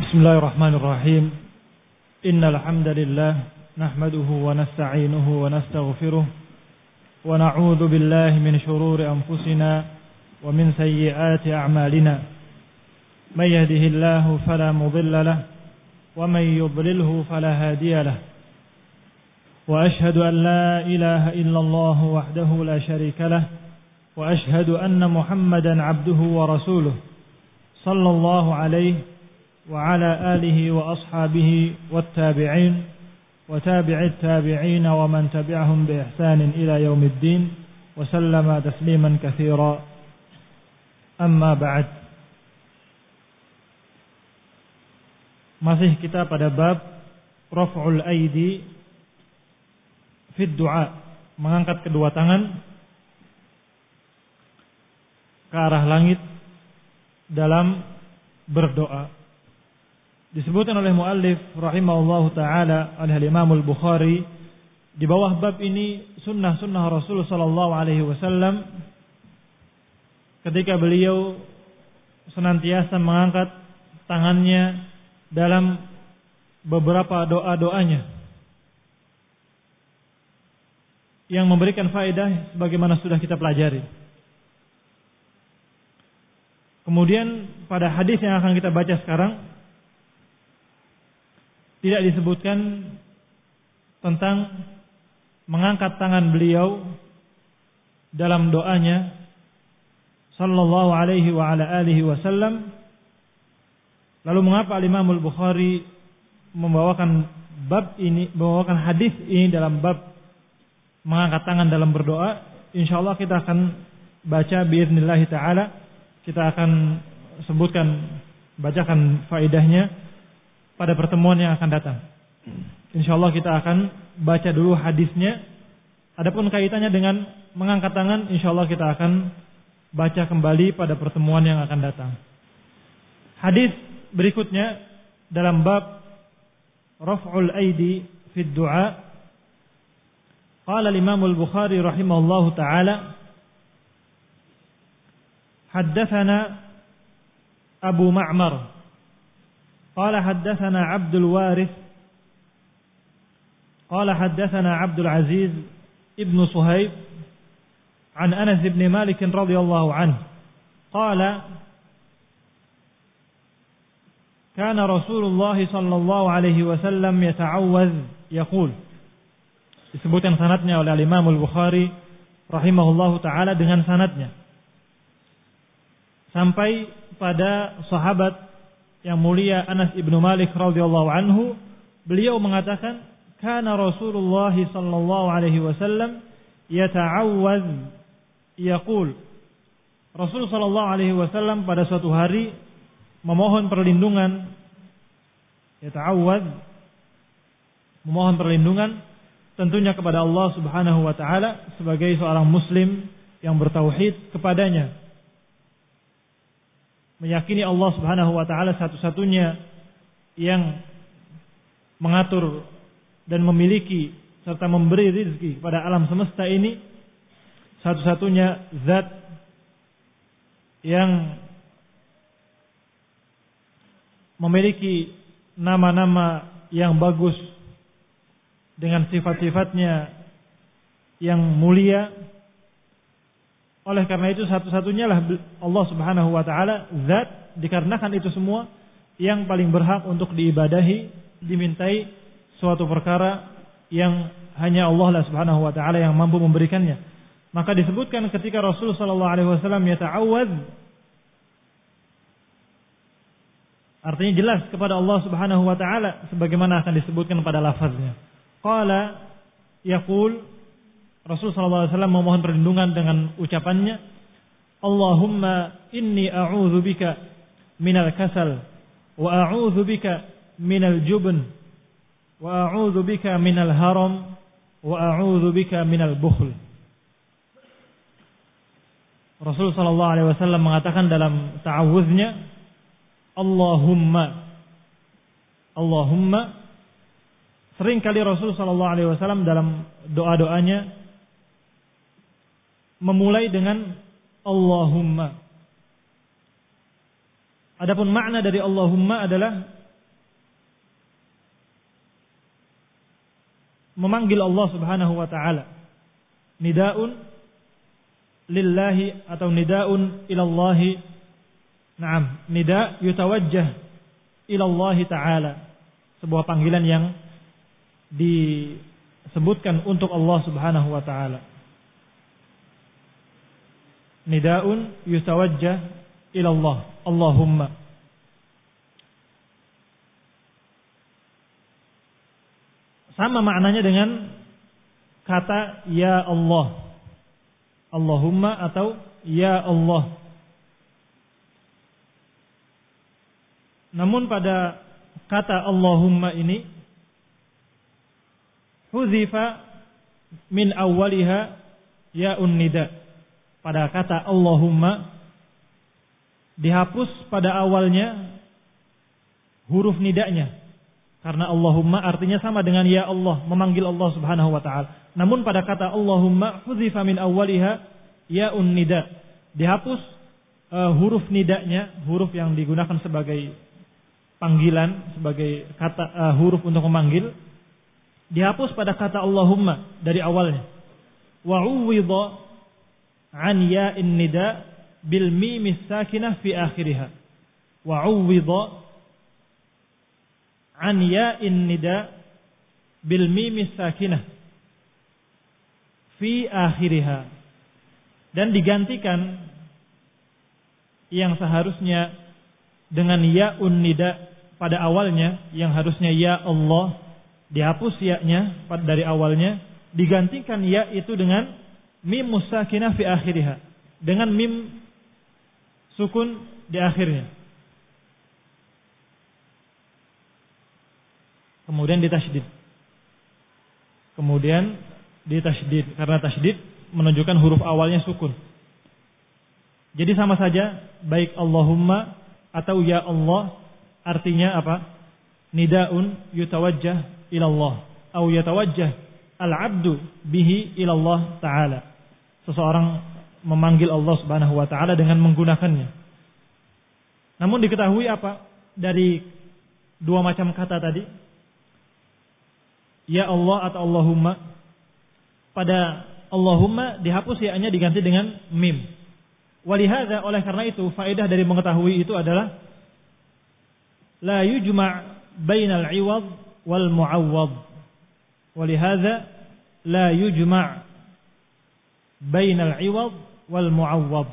Bismillahirrahmanirrahim. Innal hamdalillah nahmaduhu wa nasta'inuhu wa nastaghfiruh wa na'udzu billahi min shururi anfusina wa min sayyiati a'malina. May yahdihillahu fala mudilla lahu wa may yudlilhu fala hadiya lahu. Wa ashhadu an la ilaha illallah wahdahu la sharika lahu wa ashhadu anna Muhammadan 'abduhu wa rasuluh. Sallallahu alaihi وعلى آله وأصحابه والتابعين وتابع التابعين ومن تبعهم بإحسان إلى يوم الدين وسلم تسليما كثيرا. أما بعد. Masih kita pada bab raf'ul aidi fid du'a, mengangkat kedua tangan ke arah langit dalam berdoa. Disebutkan oleh muallif rahimahullahu taala oleh Imam Al-Bukhari di bawah bab ini sunnah-sunnah Rasul sallallahu alaihi wasallam ketika beliau senantiasa mengangkat tangannya dalam beberapa doa-doanya yang memberikan faedah sebagaimana sudah kita pelajari. Kemudian pada hadis yang akan kita baca sekarang tidak disebutkan tentang mengangkat tangan beliau dalam doanya sallallahu alaihi wa ala alihi wasallam. Lalu mengapa Imam Al-Bukhari membawakan hadis ini dalam bab mengangkat tangan dalam berdoa? Insyaallah kita akan baca biidznillah taala. Kita akan bacakan faedahnya pada pertemuan yang akan datang. Insyaallah kita akan baca dulu hadisnya. Adapun kaitannya dengan mengangkat tangan, insyaallah kita akan baca kembali pada pertemuan yang akan datang. Hadis berikutnya dalam bab raf'ul aidi fid du'a. Qala Imam Al-Bukhari rahimahullahu taala, haddatsana Abu Ma'mar قال حدثنا عبد الوارث قال حدثنا عبد العزيز ابن صهيب عن أنس بن مالك رضي الله عنه قال كان رسول الله صلى الله عليه وسلم يتعوذ يقول. Disebutkan sanadnya oleh Imam Al-Bukhari rahimahullahu taala dengan sanadnya sampai pada sahabat yang mulia Anas ibnu Malik radhiyallahu anhu, beliau mengatakan, kana Rasulullah sallallahu alaihi wasallam yata'awwaz yaqul. Rasul sallallahu alaihi wasallam pada suatu hari memohon perlindungan, yata'awwaz, memohon perlindungan tentunya kepada Allah Subhanahu wa taala sebagai seorang muslim yang bertauhid kepadanya, meyakini Allah Subhanahu wa taala satu-satunya yang mengatur dan memiliki serta memberi rezeki kepada alam semesta ini, satu-satunya zat yang memiliki nama-nama yang bagus dengan sifat-sifatnya yang mulia. Oleh karena itu satu-satunya lah Allah Subhanahu wa taala zat, dikarenakan itu semua yang paling berhak untuk diibadahi, dimintai suatu perkara yang hanya Allah lah Subhanahu wa taala yang mampu memberikannya. Maka disebutkan ketika Rasul sallallahu alaihi wasallam yata'awwadz, artinya jelas kepada Allah Subhanahu wa taala sebagaimana akan disebutkan pada lafaznya. Qala yaqul, Rasul sallallahu alaihi wasallam memohon perlindungan dengan ucapannya, Allahumma inni a'udzu bika minal kasal wa a'udzu bika minal jubn wa a'udzu bika minal haram wa a'udzu bika minal bukhl. Rasul sallallahu alaihi wasallam mengatakan dalam ta'awudznya, Allahumma. Sering kali Rasul sallallahu alaihi wasallam dalam doa-doanya memulai dengan Allahumma. Adapun makna dari Allahumma adalah memanggil Allah Subhanahu wa taala. Nidaun lillahi atau nidaun ilallahi. Naam, nida yutawajjah ilallahi taala. Sebuah panggilan yang disebutkan untuk Allah Subhanahu wa taala. Nidaun yutawajjah ilallah, Allahumma. Sama maknanya dengan kata ya Allah, Allahumma atau ya Allah. Namun pada kata Allahumma ini huzifa min awwaliha ya'un nida. Pada kata Allahumma dihapus pada awalnya huruf nidanya. Karena Allahumma artinya sama dengan ya Allah, memanggil Allah Subhanahu wa taala. Namun pada kata Allahumma huzifa min awwaliha ya'un nida. Dihapus huruf nidanya, huruf yang digunakan sebagai panggilan, sebagai kata huruf untuk memanggil, dihapus pada kata Allahumma dari awalnya. Wa uwidha an ya'in nida bil mim sakinah fi akhiriha. Wa uwidha an ya'in nida bil mim sakinah fi akhiriha. Dan digantikan yang seharusnya dengan ya'un nida pada awalnya, yang harusnya ya Allah, dihapus ya-nya dari awalnya, digantikan ya itu dengan mim sakinah fi akhiriha, dengan mim sukun di akhirnya. Kemudian ditasydid. Karena tasydid menunjukkan huruf awalnya sukun. Jadi sama saja baik Allahumma atau ya Allah artinya apa? Nidaun yutawajjah ilallah atau yatawajjah al-'abdu bihi ilallah ta'ala. Seseorang memanggil Allah Subhanahu wa taala dengan menggunakannya. Namun diketahui apa? Dari dua macam kata tadi, ya Allah atau Allahumma, pada Allahumma dihapus ya-nya diganti dengan mim. Walihada, oleh karena itu faedah dari mengetahui itu adalah la yujma' bainal 'iwad wal mu'awwad. Walihada la yujma' bainal 'iwad wal mu'awwad.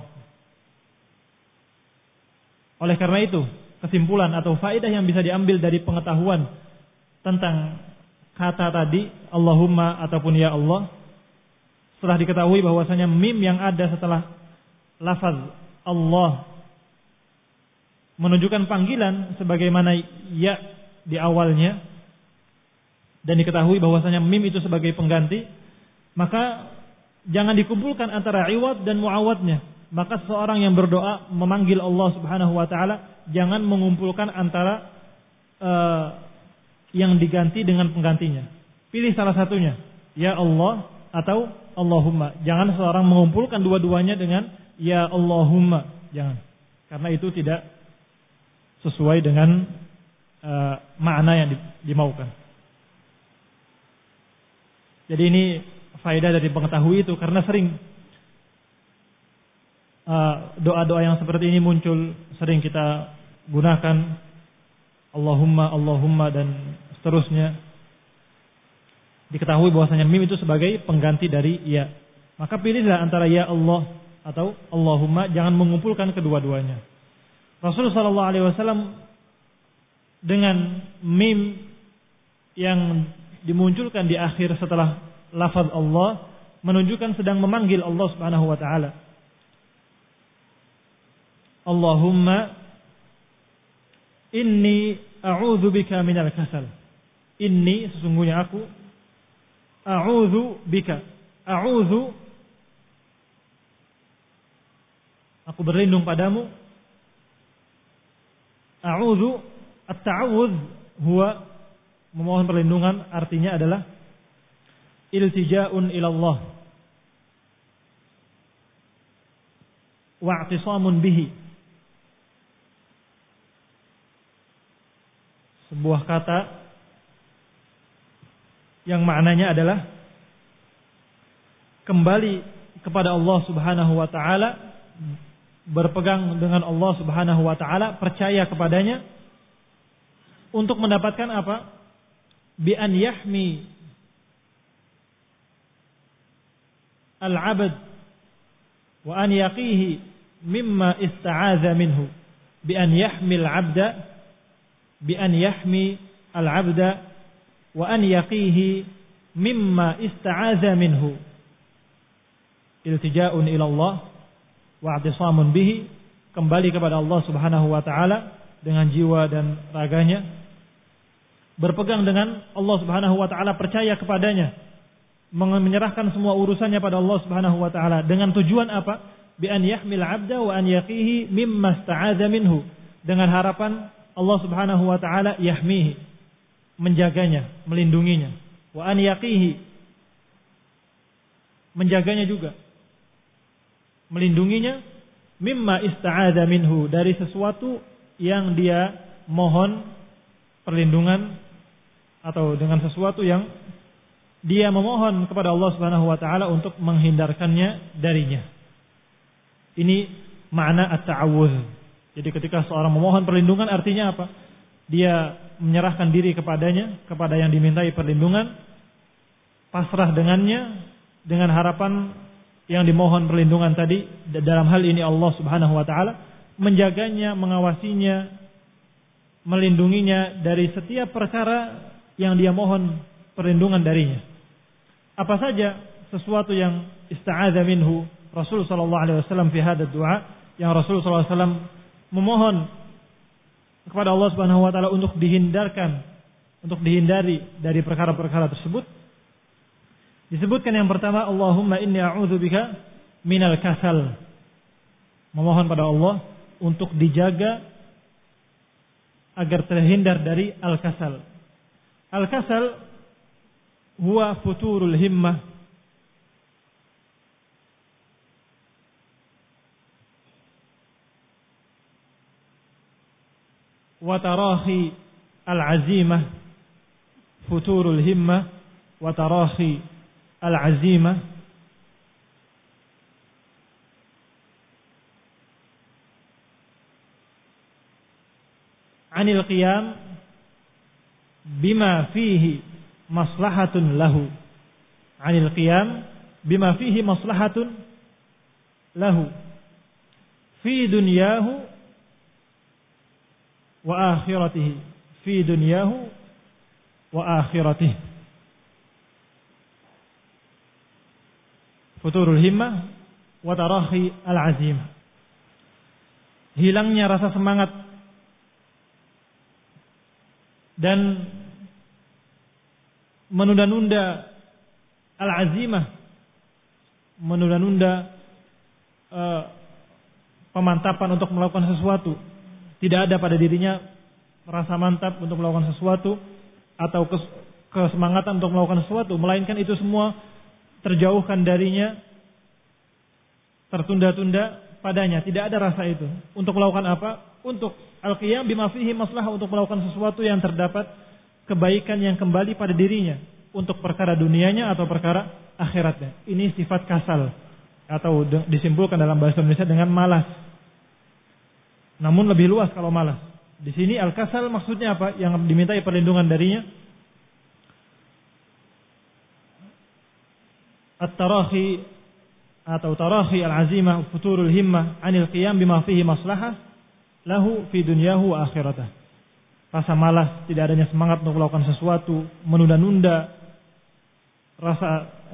Oleh karena itu, kesimpulan atau faedah yang bisa diambil dari pengetahuan tentang kata tadi Allahumma ataupun ya Allah, setelah diketahui bahwasanya mim yang ada setelah lafaz Allah menunjukkan panggilan sebagaimana ya di awalnya, dan diketahui bahwasanya mim itu sebagai pengganti, maka jangan dikumpulkan antara iwad dan muawadnya. Maka seseorang yang berdoa memanggil Allah Subhanahu wa taala jangan mengumpulkan antara yang diganti dengan penggantinya. Pilih salah satunya, ya Allah atau Allahumma. Jangan seorang mengumpulkan dua-duanya dengan ya Allahumma, jangan. Karena itu tidak sesuai dengan makna yang dimaukan. Jadi ini faedah dari mengetahui itu, karena sering doa-doa yang seperti ini muncul, sering kita gunakan Allahumma, Allahumma dan seterusnya. Diketahui bahwasanya mim itu sebagai pengganti dari ya. Maka pilihlah antara ya Allah atau Allahumma, jangan mengumpulkan kedua-duanya. Rasulullah sallallahu alaihi wasallam dengan mim yang dimunculkan di akhir setelah lafaz Allah menunjukkan sedang memanggil Allah Subhanahu wa taala. Allahumma inni a'udzu bika minal kasal. Inni, sesungguhnya aku, a'udzu bika. A'udzu, aku berlindung padamu. A'udzu, at-ta'awudz huwa memohon perlindungan, artinya adalah iltija'un ilallah wa'tisamun bihi. Sebuah kata yang maknanya adalah kembali kepada Allah Subhanahu wa taala, berpegang dengan Allah Subhanahu wa taala, percaya kepadanya untuk mendapatkan apa? Bi an yahmi al-'abd wa an yaqihi mimma ista'adha minhu. Bi an yahmi al-'abda bi an yahmi al-'abda wa an yaqihi mimma ista'adha minhu. Iltija'un ila Allah wa i'tisamun bihi, kembali kepada Allah Subhanahu wa taala dengan jiwa dan raganya, berpegang dengan Allah Subhanahu wa taala, percaya kepadanya, menyerahkan semua urusannya pada Allah Subhanahu wa taala dengan tujuan apa? Bi an yahmil 'abda wa an yaqihi mimma ista'adha minhu, dengan harapan Allah Subhanahu wa taala yahmihi, menjaganya, melindunginya, wa an yaqihi, menjaganya juga, melindunginya, mimma ista'adha minhu, dari sesuatu yang dia mohon perlindungan, atau dengan sesuatu yang dia memohon kepada Allah Subhanahu wa taala untuk menghindarkannya darinya. Ini makna at-ta'awudz. Jadi ketika seorang memohon perlindungan, artinya apa? Dia menyerahkan diri kepadanya, kepada yang dimintai perlindungan, pasrah dengannya, dengan harapan yang dimohon perlindungan tadi, dalam hal ini Allah Subhanahu wa taala, menjaganya, mengawasinya, melindunginya dari setiap perkara yang dia mohon perlindungan darinya. Apa saja sesuatu yang ista'adha minhu Rasul sallallahu alaihi wasallam fi hadha du'a, yang Rasul sallallahu alaihi wasallam memohon kepada Allah Subhanahu wa taala untuk dihindarkan, untuk dihindari dari perkara-perkara tersebut. Disebutkan yang pertama, Allahumma inni a'udzubika minal kasal. Memohon pada Allah untuk dijaga agar terhindar dari al-kasal. Al-kasal huwa futurul himmah wa tarahi al-azimah, futurul himmah wa tarahi al-azimah, anil qiyam bima fihi maslahatun lahu, anil qiyam bima fihi maslahatun lahu fi dunyahu wa akhiratihi, fi dunyahu wa akhiratihi. Futurul himmah wa tarahi al-azimah, hilangnya rasa semangat dan menunda-nunda al-azimah, menunda-nunda pemantapan untuk melakukan sesuatu. Tidak ada pada dirinya rasa mantap untuk melakukan sesuatu atau kesemangatan untuk melakukan sesuatu, melainkan itu semua terjauhkan darinya, tertunda-tunda padanya. Tidak ada rasa itu. Untuk melakukan apa? Untuk al-qiyam bima fihi maslahah, untuk melakukan sesuatu yang terdapat kebaikan yang kembali pada dirinya, untuk perkara dunianya atau perkara akhiratnya. Ini sifat kasal, atau disimpulkan dalam bahasa Indonesia dengan malas. Namun lebih luas kalau malas. Di sini al-kasal maksudnya apa? Yang dimintai perlindungan darinya at-tarahi atau tarahi al-azimah, futurul himmah anil qiyam bima fihi maslahah lahu fi dunyahu wa akhiratah. Rasa malas, tidak adanya semangat untuk melakukan sesuatu, menunda-nunda rasa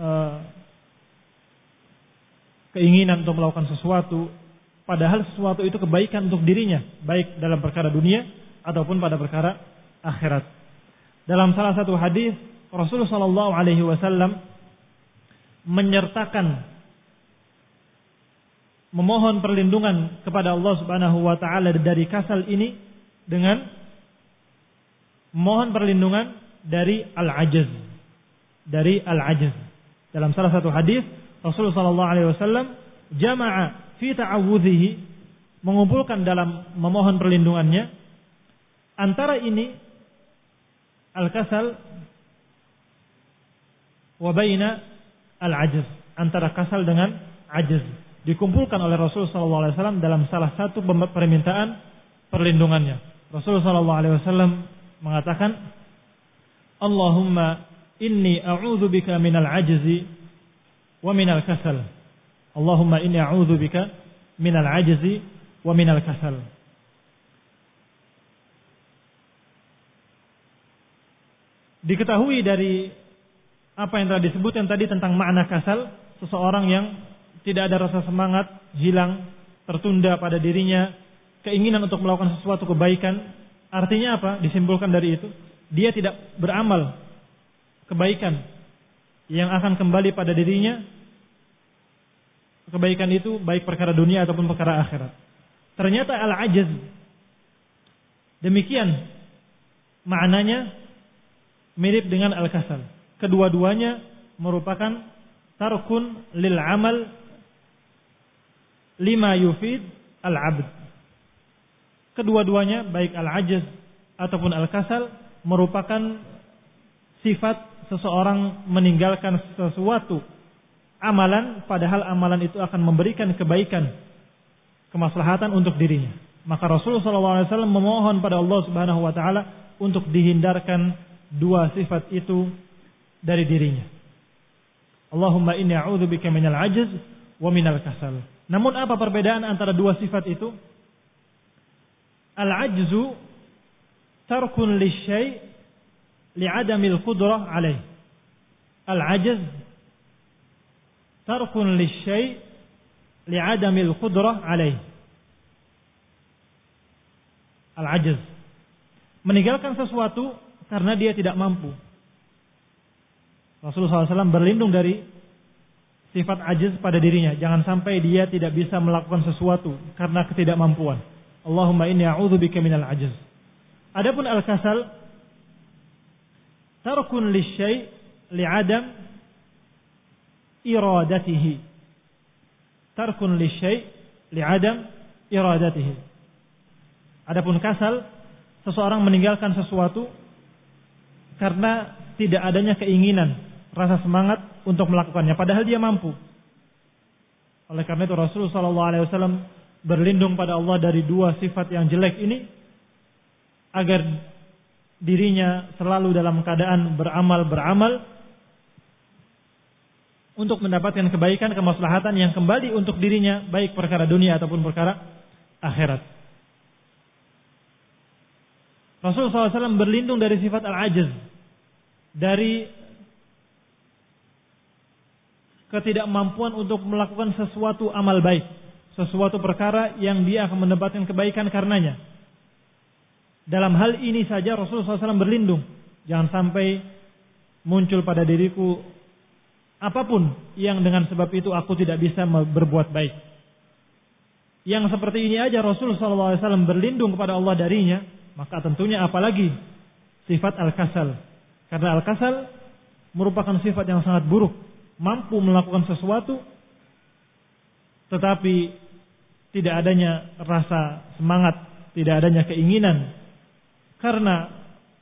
keinginan untuk melakukan sesuatu, padahal sesuatu itu kebaikan untuk dirinya, baik dalam perkara dunia ataupun pada perkara akhirat. Dalam salah satu hadis, Rasulullah sallallahu alaihi wasallam menyertakan memohon perlindungan kepada Allah Subhanahu wa taala dari kasal ini dengan memohon perlindungan dari al-ajaz, dari al-ajaz. Dalam salah satu hadis, Rasulullah sallallahu alaihi wasallam jama'a fi ta'awudhihi, mengumpulkan dalam memohon perlindungannya antara ini al-kasal wa baina al-'ajz, antara kasal dengan ajz. Dikumpulkan oleh Rasulullah SAW dalam salah satu permintaan perlindungannya. Rasulullah SAW mengatakan, Allahumma inni a'udzu bika minal ajzi wa minal kasal. Allahumma inni a'udzu bika minal ajzi wa minal kasal. Diketahui dari apa yang telah disebutkan tadi tentang makna kasal, seseorang yang tidak ada rasa semangat, hilang, tertunda pada dirinya, keinginan untuk melakukan sesuatu kebaikan. Artinya apa? Disimpulkan dari itu, dia tidak beramal kebaikan yang akan kembali pada dirinya. Kebaikan itu baik perkara dunia ataupun perkara akhirat. Ternyata al-ajz demikian maknanya mirip dengan al-kasal. Kedua-duanya merupakan tarkun lil amal lima yufid al-abd. Kedua-duanya baik al-ajz ataupun al-kasal merupakan sifat seseorang meninggalkan sesuatu amalan, padahal amalan itu akan memberikan kebaikan, kemaslahatan untuk dirinya. Maka Rasulullah SAW memohon pada Allah Subhanahu Wa Taala untuk dihindarkan dua sifat itu dari dirinya. Allahumma inni a'udzubika minal ajz wa minal kasal. Namun apa perbedaan antara dua sifat itu? Al-ajzu tarkun lisyai' li'adamil qudrah alaih. Al-ajz tarkun lisyai' li'adamil qudrah alaih. Al-ajz, meninggalkan sesuatu karena dia tidak mampu. Rasulullah SAW berlindung dari sifat ajiz pada dirinya. Jangan sampai dia tidak bisa melakukan sesuatu karena ketidakmampuan. Allahumma inni a'udzubika minal ajiz. Adapun al-kasal, tarkun lisyai' li'adam iradatihi. Tarkun lisyai' li'adam iradatihi. Adapun kasal, seseorang meninggalkan sesuatu karena tidak adanya keinginan, rasa semangat untuk melakukannya, padahal dia mampu. Oleh karena itu Rasulullah SAW berlindung pada Allah dari dua sifat yang jelek ini, agar dirinya selalu dalam keadaan beramal untuk mendapatkan kebaikan, kemaslahatan yang kembali untuk dirinya, baik perkara dunia ataupun perkara akhirat. Rasulullah SAW berlindung dari sifat al-ajz, dari ketidakmampuan untuk melakukan sesuatu amal baik, sesuatu perkara yang dia akan mendapatkan kebaikan karenanya. Dalam hal ini saja Rasulullah SAW berlindung, jangan sampai muncul pada diriku apapun yang dengan sebab itu aku tidak bisa berbuat baik. Yang seperti ini aja Rasulullah SAW berlindung kepada Allah darinya, maka tentunya apalagi sifat al-kasal. Karena al-kasal merupakan sifat yang sangat buruk, mampu melakukan sesuatu tetapi tidak adanya rasa semangat, tidak adanya keinginan, karena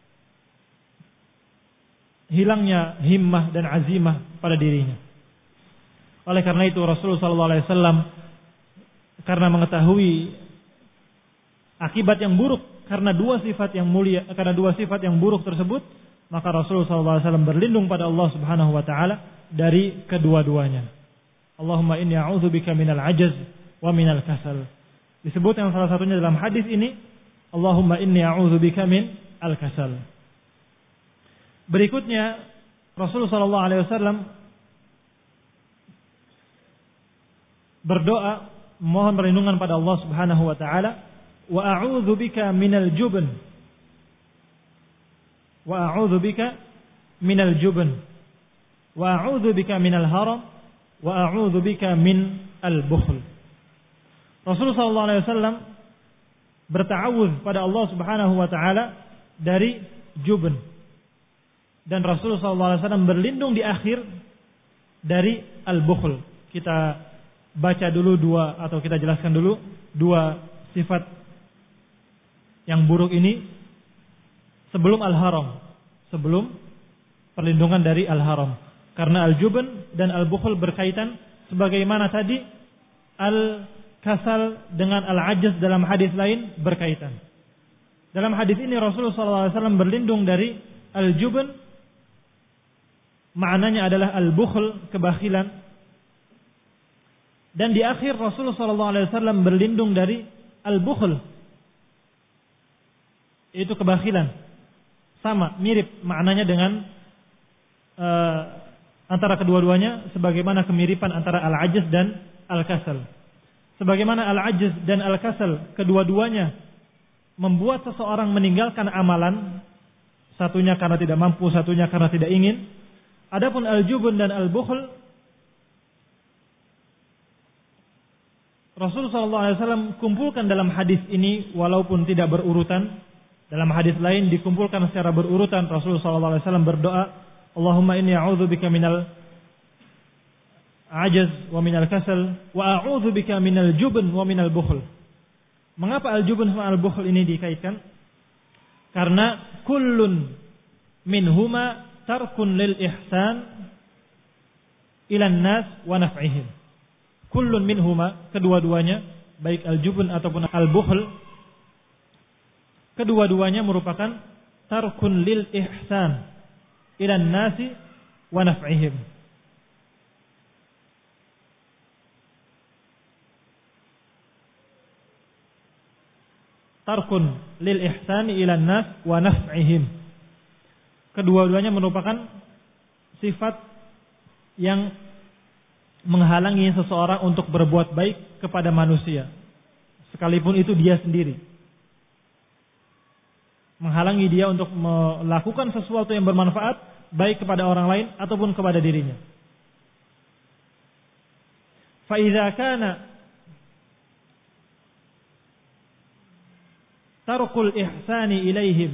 hilangnya himmah dan azimah pada dirinya. Oleh karena itu Rasulullah SAW karena mengetahui akibat yang buruk karena dua sifat yang mulia, karena dua sifat yang buruk tersebut, maka Rasulullah SAW berlindung pada Allah Subhanahu Wa Taala dari kedua-duanya. Allahumma inni a'udzubika minal ajz wa minal kasal. Disebut yang salah satunya dalam hadis ini, Allahumma inni a'udzubika min al-kasal. Berikutnya Rasulullah SAW berdoa mohon perlindungan pada Allah Subhanahu Wa Taala, wa a'udzubika minal jubn. Wa a'udzubika minal jubn. Wa a'udzubika minal haram. Wa a'udzubika min al-bukhl. Rasulullah SAW berta'awudz pada Allah Subhanahu Wa Taala dari jubn. Dan Rasulullah SAW berlindung di akhir dari al-bukhl. Kita baca dulu dua, atau kita jelaskan dulu dua sifat yang buruk ini sebelum al-haram, sebelum perlindungan dari al-haram. Karena al-jubn dan al-bukhl berkaitan sebagaimana tadi al-kasal dengan al-ajaz dalam hadis lain berkaitan. Dalam hadis ini Rasulullah SAW berlindung dari al-jubn, maknanya adalah al-bukhl, kebakhilan. Dan di akhir Rasulullah SAW berlindung dari al-bukhl, itu kebakhilan. Sama, mirip maknanya dengan antara kedua-duanya, sebagaimana kemiripan antara al-ajaz dan al-kasal. Sebagaimana al-ajaz dan al-kasal kedua-duanya membuat seseorang meninggalkan amalan, satunya karena tidak mampu, satunya karena tidak ingin. Adapun al-jubn dan al-bukhl, Rasulullah SAW kumpulkan dalam hadis ini walaupun tidak berurutan. Dalam hadis lain dikumpulkan secara berurutan. Rasulullah SAW berdoa, Allahumma inni a'udzubika minal ajaz wa minal kasal wa a'udzubika minal jubn wa minal bukhl. Mengapa al-jubn sama al-bukhl ini dikaitkan? Karena kullun minhuma tarkun lil ihsan ilan nas wa naf'ihim. Kullun minhuma, kedua-duanya, baik al-jubn ataupun al-bukhl, kedua-duanya merupakan tarkun lil ihsan ilan nasi wa naf'ihim. Tarkun lil ihsani ilan nas wa naf'ihim. Kedua-duanya merupakan sifat yang menghalangi seseorang untuk berbuat baik kepada manusia, sekalipun itu dia sendiri. Menghalangi dia untuk melakukan sesuatu yang bermanfaat baik kepada orang lain ataupun kepada dirinya. Fa idza kana tarkul ihsani ilaihim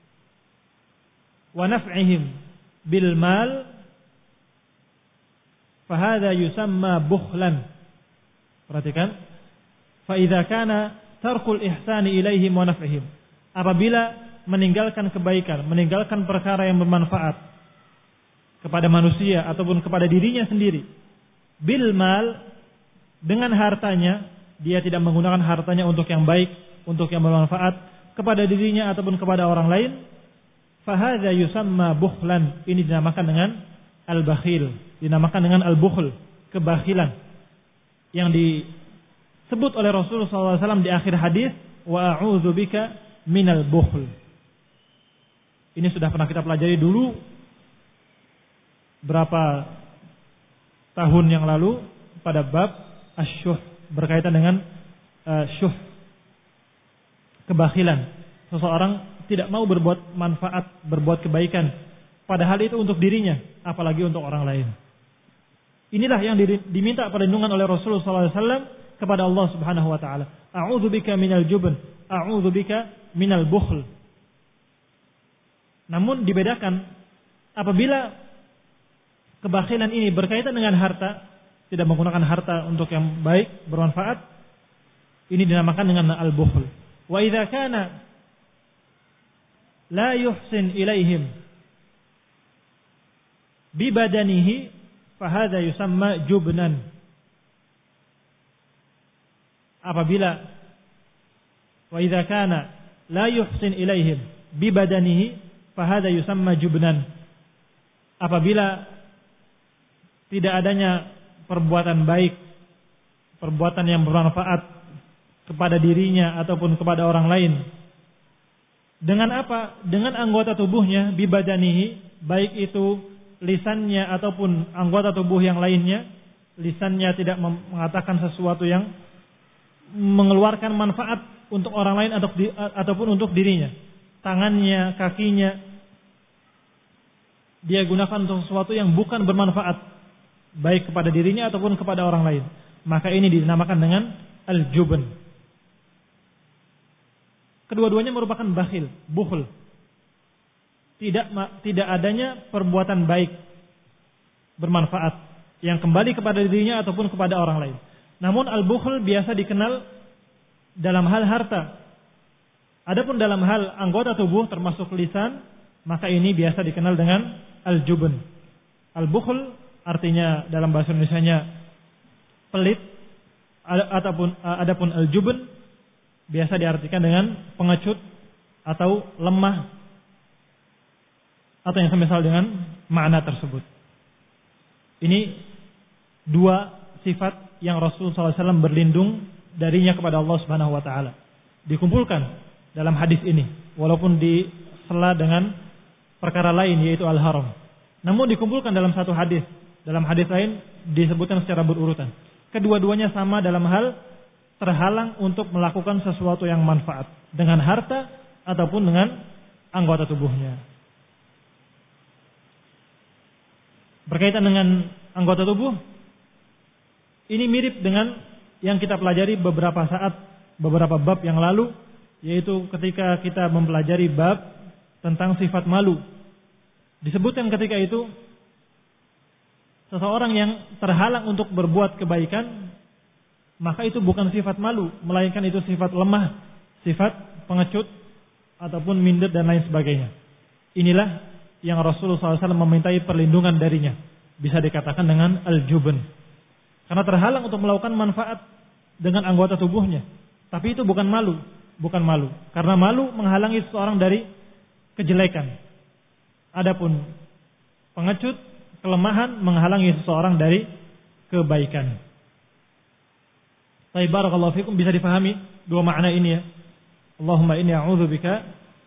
wa naf'ihim bil mal fahadha yusamma bukhlan. Perhatikan, fa idza kana tarkul ihsani ilaihim wa naf'ihim, apabila meninggalkan kebaikan, meninggalkan perkara yang bermanfaat kepada manusia ataupun kepada dirinya sendiri, bil mal, dengan hartanya, dia tidak menggunakan hartanya untuk yang baik, untuk yang bermanfaat kepada dirinya ataupun kepada orang lain, fahadha yusamma bukhlan, ini dinamakan dengan al-bakhil, dinamakan dengan al-bukhl, kebakhilan, yang disebut oleh Rasulullah SAW di akhir hadis, wa a'udzu bika minal bukhl. Ini sudah pernah kita pelajari dulu berapa tahun yang lalu pada bab asyuh, berkaitan dengan syuh, kebakhilan. Seseorang tidak mau berbuat manfaat, berbuat kebaikan, padahal itu untuk dirinya, apalagi untuk orang lain. Inilah yang diminta perlindungan oleh Rasulullah SAW kepada Allah Subhanahu wa taala. A'udzu bika minal jubn, a'udzu bika minal bukhl. Namun dibedakan, apabila kebakhilan ini berkaitan dengan harta, tidak menggunakan harta untuk yang baik, bermanfaat, ini dinamakan dengan al-bukhl. Wa idza kana la yuhsin ilaihim bi badanihi fahadha yusamma jubnan. Apabila wa idza kana la yuhsin ilaihim bi badanihi fahadha yusamma jubnan. Apabila tidak adanya perbuatan baik, perbuatan yang bermanfaat kepada dirinya ataupun kepada orang lain, dengan apa? Dengan anggota tubuhnya, bi badanihi, baik itu lisannya ataupun anggota tubuh yang lainnya. Lisannya tidak mengatakan sesuatu yang mengeluarkan manfaat untuk orang lain ataupun untuk dirinya. Tangannya, kakinya, dia gunakan untuk sesuatu yang bukan bermanfaat, baik kepada dirinya ataupun kepada orang lain. Maka ini dinamakan dengan al-jubn. Kedua-duanya merupakan bakhil, bukhl. Tidak adanya perbuatan baik, bermanfaat, yang kembali kepada dirinya ataupun kepada orang lain. Namun al-bukhl biasa dikenal dalam hal harta. Adapun dalam hal anggota tubuh termasuk lisan, maka ini biasa dikenal dengan al-jubn. Al-bukhl artinya dalam bahasa Indonesianya pelit, adapun al-jubn biasa diartikan dengan pengecut atau lemah atau yang semisal dengan makna tersebut. Ini dua sifat yang Rasulullah SAW berlindung darinya kepada Allah Subhanahu wa taala. Dikumpulkan dalam hadis ini walaupun disela dengan perkara lain yaitu al-haram. Namun dikumpulkan dalam satu hadis. Dalam hadis lain disebutkan secara berurutan. Kedua-duanya sama dalam hal terhalang untuk melakukan sesuatu yang manfaat dengan harta ataupun dengan anggota tubuhnya. Berkaitan dengan anggota tubuh, ini mirip dengan yang kita pelajari beberapa bab yang lalu, yaitu ketika kita mempelajari bab tentang sifat malu. Disebutkan ketika itu seseorang yang terhalang untuk berbuat kebaikan, maka itu bukan sifat malu, melainkan itu sifat lemah, sifat pengecut ataupun minder dan lain sebagainya. Inilah yang Rasulullah SAW memintai perlindungan darinya. Bisa dikatakan dengan al-jubn. Karena terhalang untuk melakukan manfaat dengan anggota tubuhnya. Tapi itu bukan malu. Bukan malu. Karena malu menghalangi seseorang dari kejelekan. Adapun pengecut, kelemahan menghalangi seseorang dari kebaikan. Baik, barakallahu fikum, bisa dipahami dua makna ini ya. Allahumma inni a'udzubika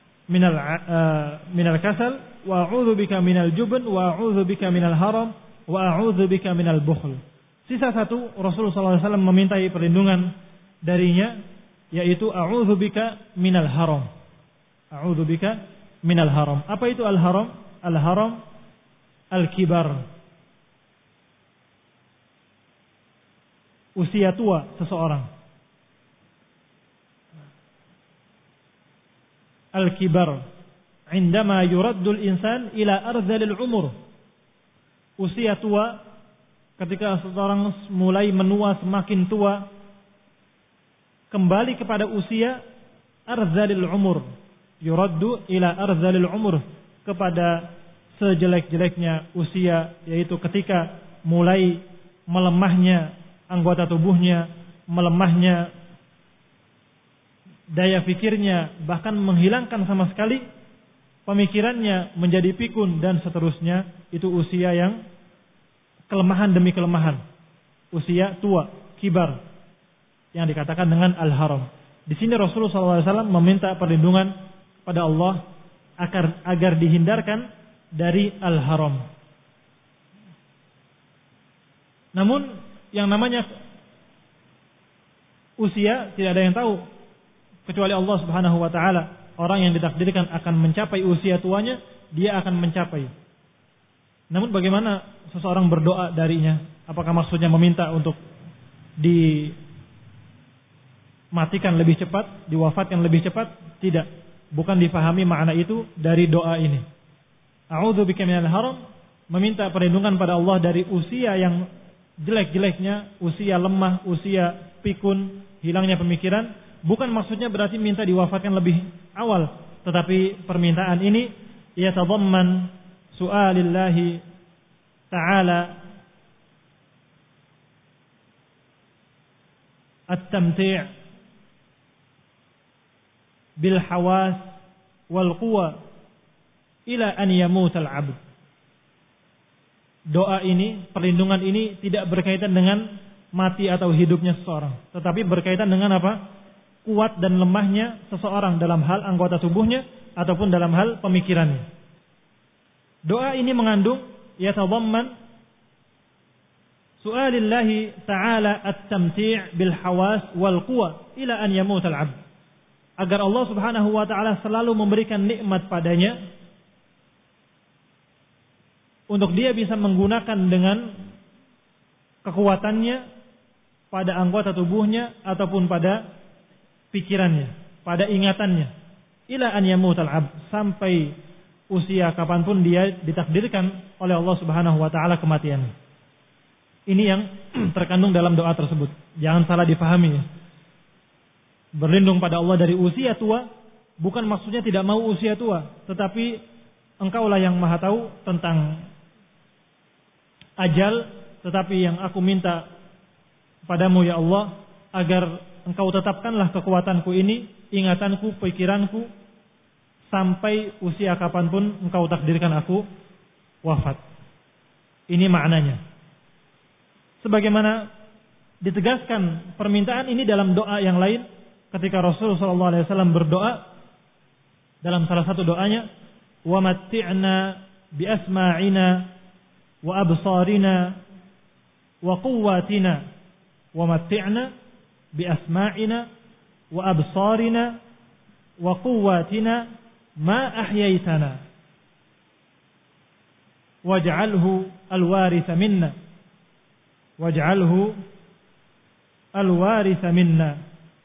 minal kasal wa a'udzubika minal jubn wa a'udzubika minal haram wa a'udzubika minal bukhl. Sisa satu, Rasulullah SAW memintai perlindungan darinya, yaitu a'udzubika minal haram. A'udzubika minal haram. Apa itu al-haram? Al-haram al-kibar. Usia tua seseorang. Al-kibar indama yuraddul insan ila arzalil umur. Usia tua ketika seseorang mulai menua, semakin tua, kembali kepada usia arzalil umur. Yuraddu ila arzalil umur, kepada sejelek-jeleknya usia, yaitu ketika mulai melemahnya anggota tubuhnya, melemahnya daya pikirnya, bahkan menghilangkan sama sekali pemikirannya, menjadi pikun dan seterusnya. Itu usia yang kelemahan demi kelemahan, usia tua, kibar, yang dikatakan dengan al-haram. Di sini Rasulullah SAW meminta perlindungan pada Allah agar dihindarkan dari al-haram. Namun yang namanya usia tidak ada yang tahu kecuali Allah Subhanahu wa taala. Orang yang ditakdirkan akan mencapai usia tuanya, dia akan mencapai. Namun bagaimana seseorang berdoa darinya? Apakah maksudnya meminta untuk dimatikan lebih cepat, diwafatkan lebih cepat? Tidak. Bukan difahami makna itu dari doa ini. A'udzubika minal haram, meminta perlindungan pada Allah dari usia yang jelek-jeleknya, usia lemah, usia pikun, hilangnya pemikiran. Bukan maksudnya berarti minta diwafatkan lebih awal, tetapi permintaan ini yatadamman su'alillahi ta'ala at-tamti' bil hawas wal quwa ila an yamut al-'abd. Doa ini, perlindungan ini tidak berkaitan dengan mati atau hidupnya seseorang, tetapi berkaitan dengan apa? Kuat dan lemahnya seseorang dalam hal anggota tubuhnya ataupun dalam hal pemikirannya. Doa ini mengandung yatadamman su'alillahi ta'ala at-tamti' bil hawas wal quwa ila an yamut al-'abd. Agar Allah Subhanahu wa taala selalu memberikan nikmat padanya untuk dia bisa menggunakan dengan kekuatannya pada anggota tubuhnya ataupun pada pikirannya, pada ingatannya, ila an yamutal abd, sampai usia kapanpun dia ditakdirkan oleh Allah Subhanahu wa taala kematian. Ini yang terkandung dalam doa tersebut. Jangan salah dipahami. Berlindung pada Allah dari usia tua bukan maksudnya tidak mau usia tua, tetapi engkaulah yang Maha tahu tentang ajal, tetapi yang aku minta padamu ya Allah, agar engkau tetapkanlah kekuatanku ini, ingatanku, pikiranku, sampai usia kapanpun engkau takdirkan aku wafat. Ini maknanya. Sebagaimana ditegaskan permintaan ini dalam doa yang lain, ketika Rasulullah SAW berdoa dalam salah satu doanya, wa matti'na bi asma'ina wa absarina wa quwwatina, wa matti'na bi asma'ina wa absarina wa quwwatina ma ahyaitana waj'alhu alwaritha minna waj'alhu alwaritha minna.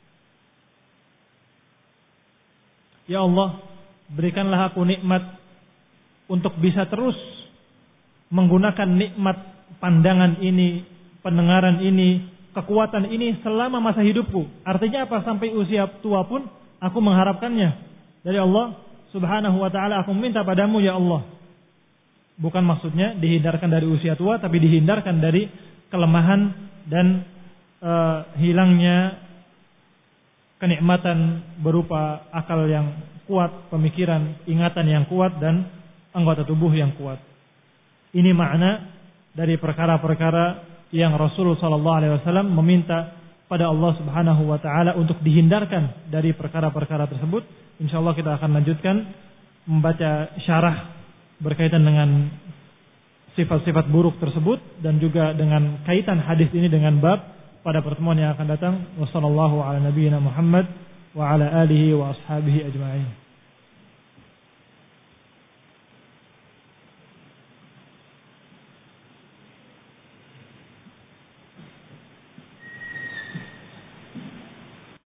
Ya Allah, berikanlah aku nikmat untuk bisa terus menggunakan nikmat pandangan ini, pendengaran ini, kekuatan ini selama masa hidupku. Artinya apa? Sampai usia tua pun aku mengharapkannya dari Allah Subhanahu wa ta'ala. Aku minta padamu ya Allah. Bukan maksudnya dihindarkan dari usia tua, tapi dihindarkan dari kelemahan dan hilangnya kenikmatan berupa akal yang kuat, pemikiran, ingatan yang kuat, dan anggota tubuh yang kuat. Ini makna dari perkara-perkara yang Rasulullah SAW meminta pada Allah Subhanahu wa ta'ala untuk dihindarkan dari perkara-perkara tersebut. InsyaAllah kita akan lanjutkan membaca syarah berkaitan dengan sifat-sifat buruk tersebut dan juga dengan kaitan hadis ini dengan bab pada pertemuan yang akan datang. Wassallallahu ala nabiyyina Muhammad wa ala alihi wa ashabihi ajma'in.